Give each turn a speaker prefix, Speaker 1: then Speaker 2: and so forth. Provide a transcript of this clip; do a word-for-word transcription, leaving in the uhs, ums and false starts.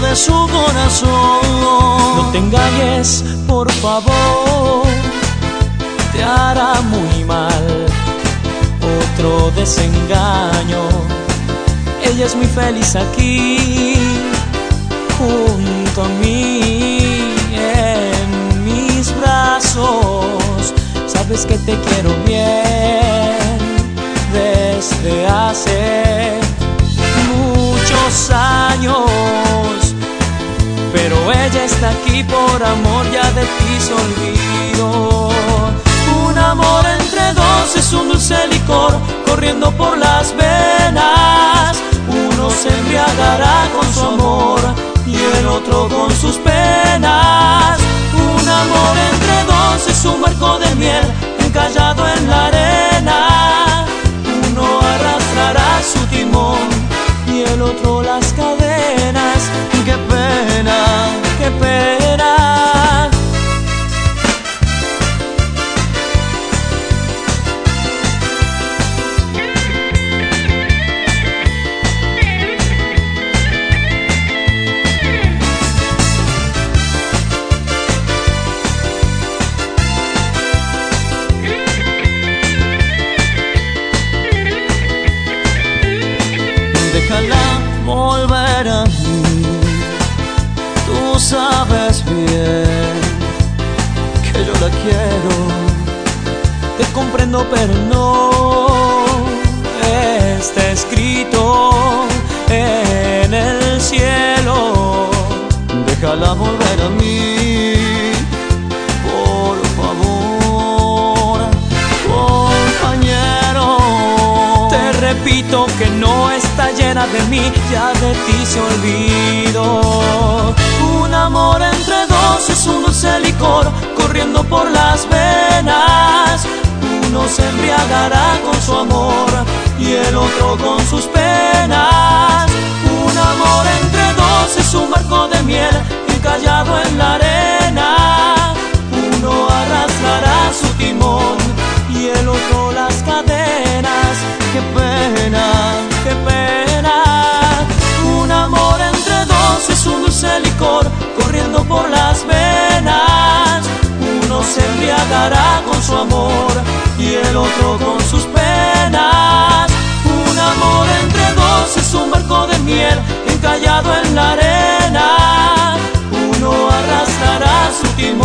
Speaker 1: de su corazón.
Speaker 2: No te engañes, por favor, te hará muy mal otro desengaño. Ella es muy feliz aquí, junto a mí, en mis brazos. Sabes que te quiero bien desde hace muchos años, pero ella está aquí por amor, ya de ti se olvidó. Un amor entre dos es un dulce licor corriendo por las venas. Uno se embriagará con su amor y el otro con sus penas. Un amor entre dos es un barco de miel encallado en la arena. Uno arrastrará su timón y el otro las cadenas.
Speaker 1: Qué pena,
Speaker 2: qué pena.
Speaker 1: Déjala volver a mí, tú sabes bien que yo la quiero.
Speaker 2: Te comprendo, pero no está escrito en el cielo.
Speaker 1: Déjala volver a mí, por favor, compañero.
Speaker 2: Te repito que no está llena de mí, ya de ti se olvidó.
Speaker 1: Un amor entre dos es un dulce licor corriendo por las venas. Uno se embriagará con su amor y el otro con sus penas. Un amor entre dos es un barco de miel encallado en la arena. Uno arrastrará su timón y el otro las cadenas. Qué pena,
Speaker 2: qué pena.
Speaker 1: Un amor entre dos es un dulce licor corriendo por las venas. Uno se embriagará con su amor y el otro con sus penas. Un amor entre dos es un barco de miel encallado en la arena. Uno arrastrará su timón